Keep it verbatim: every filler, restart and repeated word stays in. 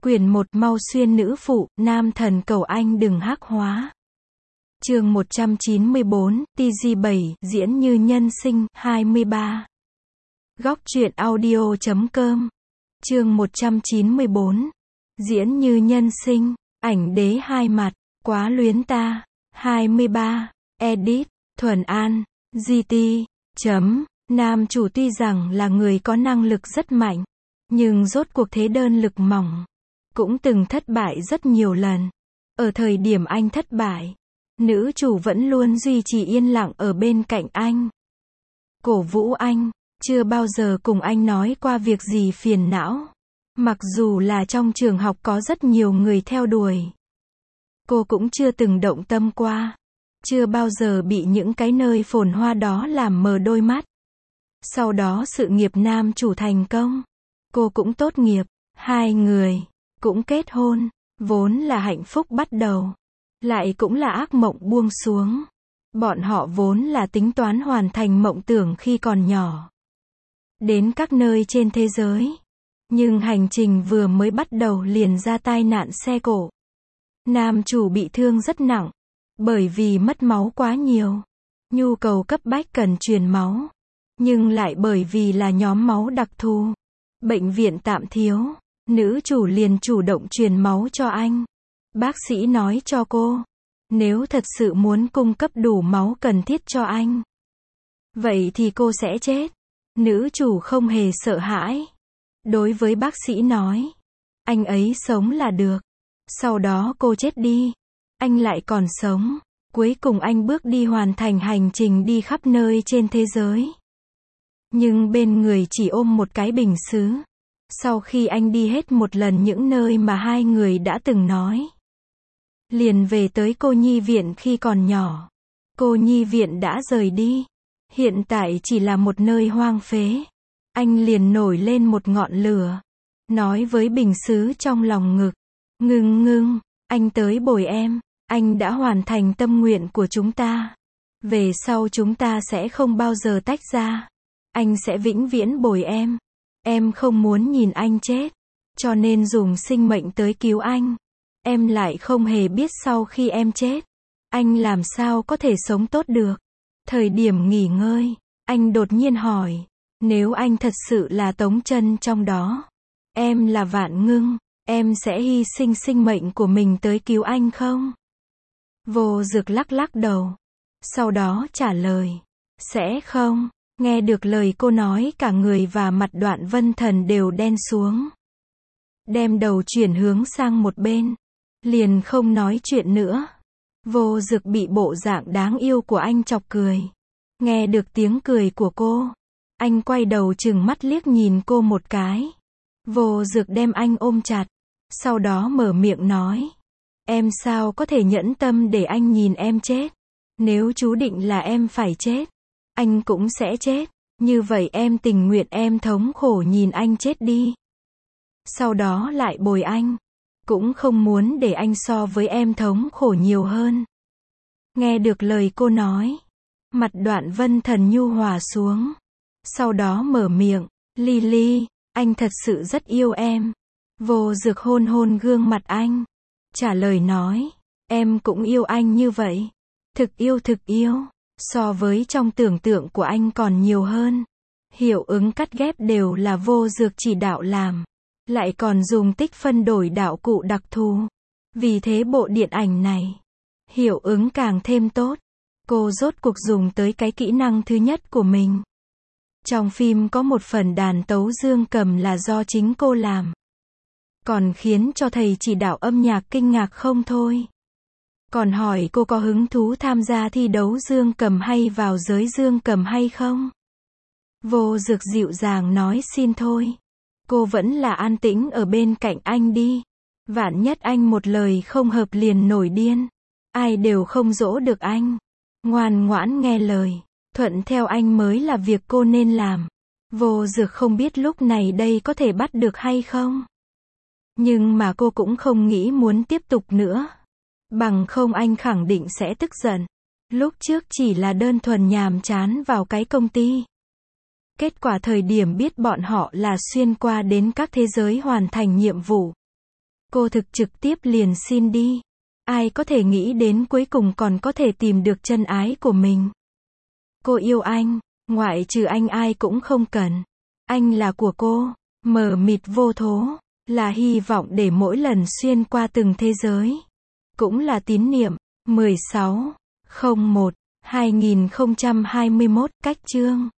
Quyển một Mau xuyên nữ phụ, nam thần cầu anh đừng hắc hóa. Chương một trăm chín mươi bốn, T G bảy, diễn như nhân sinh, hai mươi ba. Góc truyện audio chấm com. Chương một trăm chín mươi bốn. Diễn như nhân sinh, ảnh đế hai mặt, quá luyến ta. hai mươi ba. Edit, Thuần An, giê tê. Chấm. Nam chủ tuy rằng là người có năng lực rất mạnh, nhưng rốt cuộc thế đơn lực mỏng. Cũng từng thất bại rất nhiều lần. Ở thời điểm anh thất bại, nữ chủ vẫn luôn duy trì yên lặng ở bên cạnh anh. Cổ vũ anh, chưa bao giờ cùng anh nói qua việc gì phiền não. Mặc dù là trong trường học có rất nhiều người theo đuổi, cô cũng chưa từng động tâm qua. Chưa bao giờ bị những cái nơi phồn hoa đó làm mờ đôi mắt. Sau đó sự nghiệp nam chủ thành công, cô cũng tốt nghiệp, hai người cũng kết hôn, vốn là hạnh phúc bắt đầu, lại cũng là ác mộng buông xuống. Bọn họ vốn là tính toán hoàn thành mộng tưởng khi còn nhỏ, đến các nơi trên thế giới. Nhưng hành trình vừa mới bắt đầu liền ra tai nạn xe cộ. Nam chủ bị thương rất nặng, bởi vì mất máu quá nhiều. Nhu cầu cấp bách cần truyền máu, nhưng lại bởi vì là nhóm máu đặc thù, bệnh viện tạm thiếu. Nữ chủ liền chủ động truyền máu cho anh. Bác sĩ nói cho cô, nếu thật sự muốn cung cấp đủ máu cần thiết cho anh, vậy thì cô sẽ chết. Nữ chủ không hề sợ hãi. Đối với bác sĩ nói, anh ấy sống là được. Sau đó cô chết đi, anh lại còn sống. Cuối cùng anh bước đi hoàn thành hành trình đi khắp nơi trên thế giới. Nhưng bên người chỉ ôm một cái bình sứ. Sau khi anh đi hết một lần những nơi mà hai người đã từng nói, liền về tới cô nhi viện khi còn nhỏ. Cô nhi viện đã rời đi, hiện tại chỉ là một nơi hoang phế. Anh liền nổi lên một ngọn lửa, nói với bình sứ trong lòng ngực, ngưng ngưng, anh tới bồi em. Anh đã hoàn thành tâm nguyện của chúng ta. Về sau chúng ta sẽ không bao giờ tách ra. Anh sẽ vĩnh viễn bồi em. Em không muốn nhìn anh chết, cho nên dùng sinh mệnh tới cứu anh. Em lại không hề biết sau khi em chết, anh làm sao có thể sống tốt được. Thời điểm nghỉ ngơi, anh đột nhiên hỏi, nếu anh thật sự là Tống Chân trong đó, em là Vạn Ngưng, em sẽ hy sinh sinh mệnh của mình tới cứu anh không? Vô Dực lắc lắc đầu, sau đó trả lời, sẽ không. Nghe được lời cô nói, cả người và mặt Đoạn Vân Thần đều đen xuống. Đem đầu chuyển hướng sang một bên, liền không nói chuyện nữa. Vô Dực bị bộ dạng đáng yêu của anh chọc cười. Nghe được tiếng cười của cô, anh quay đầu trừng mắt liếc nhìn cô một cái. Vô Dực đem anh ôm chặt, sau đó mở miệng nói, em sao có thể nhẫn tâm để anh nhìn em chết. Nếu chú định là em phải chết, anh cũng sẽ chết. Như vậy em tình nguyện em thống khổ nhìn anh chết đi, sau đó lại bồi anh. Cũng không muốn để anh so với em thống khổ nhiều hơn. Nghe được lời cô nói, mặt Đoạn Vân Thần nhu hòa xuống. Sau đó mở miệng, Lily, anh thật sự rất yêu em. Vô Dực hôn hôn gương mặt anh, trả lời nói, em cũng yêu anh như vậy. Thực yêu thực yêu. So với trong tưởng tượng của anh còn nhiều hơn. Hiệu ứng cắt ghép đều là Vô Dực chỉ đạo làm, lại còn dùng tích phân đổi đạo cụ đặc thù. Vì thế bộ điện ảnh này, hiệu ứng càng thêm tốt. Cô rốt cuộc dùng tới cái kỹ năng thứ nhất của mình. Trong phim có một phần đàn tấu dương cầm là do chính cô làm, còn khiến cho thầy chỉ đạo âm nhạc kinh ngạc không thôi. Còn hỏi cô có hứng thú tham gia thi đấu dương cầm hay vào giới dương cầm hay không? Vô Dực dịu dàng nói xin thôi. Cô vẫn là an tĩnh ở bên cạnh anh đi. Vạn nhất anh một lời không hợp liền nổi điên. Ai đều không dỗ được anh. Ngoan ngoãn nghe lời, thuận theo anh mới là việc cô nên làm. Vô Dực không biết lúc này đây có thể bắt được hay không. Nhưng mà cô cũng không nghĩ muốn tiếp tục nữa. Bằng không anh khẳng định sẽ tức giận. Lúc trước chỉ là đơn thuần nhàm chán vào cái công ty. Kết quả thời điểm biết bọn họ là xuyên qua đến các thế giới hoàn thành nhiệm vụ, Cô thực trực tiếp liền xin đi. Ai có thể nghĩ đến cuối cùng còn có thể tìm được chân ái của mình. Cô yêu anh, ngoại trừ anh ai cũng không cần. Anh là của cô, mờ mịt vô thố, là hy vọng để mỗi lần xuyên qua từng thế giới. Cũng là tín niệm. mười sáu không một hai nghìn không trăm hai mươi mốt Cách chương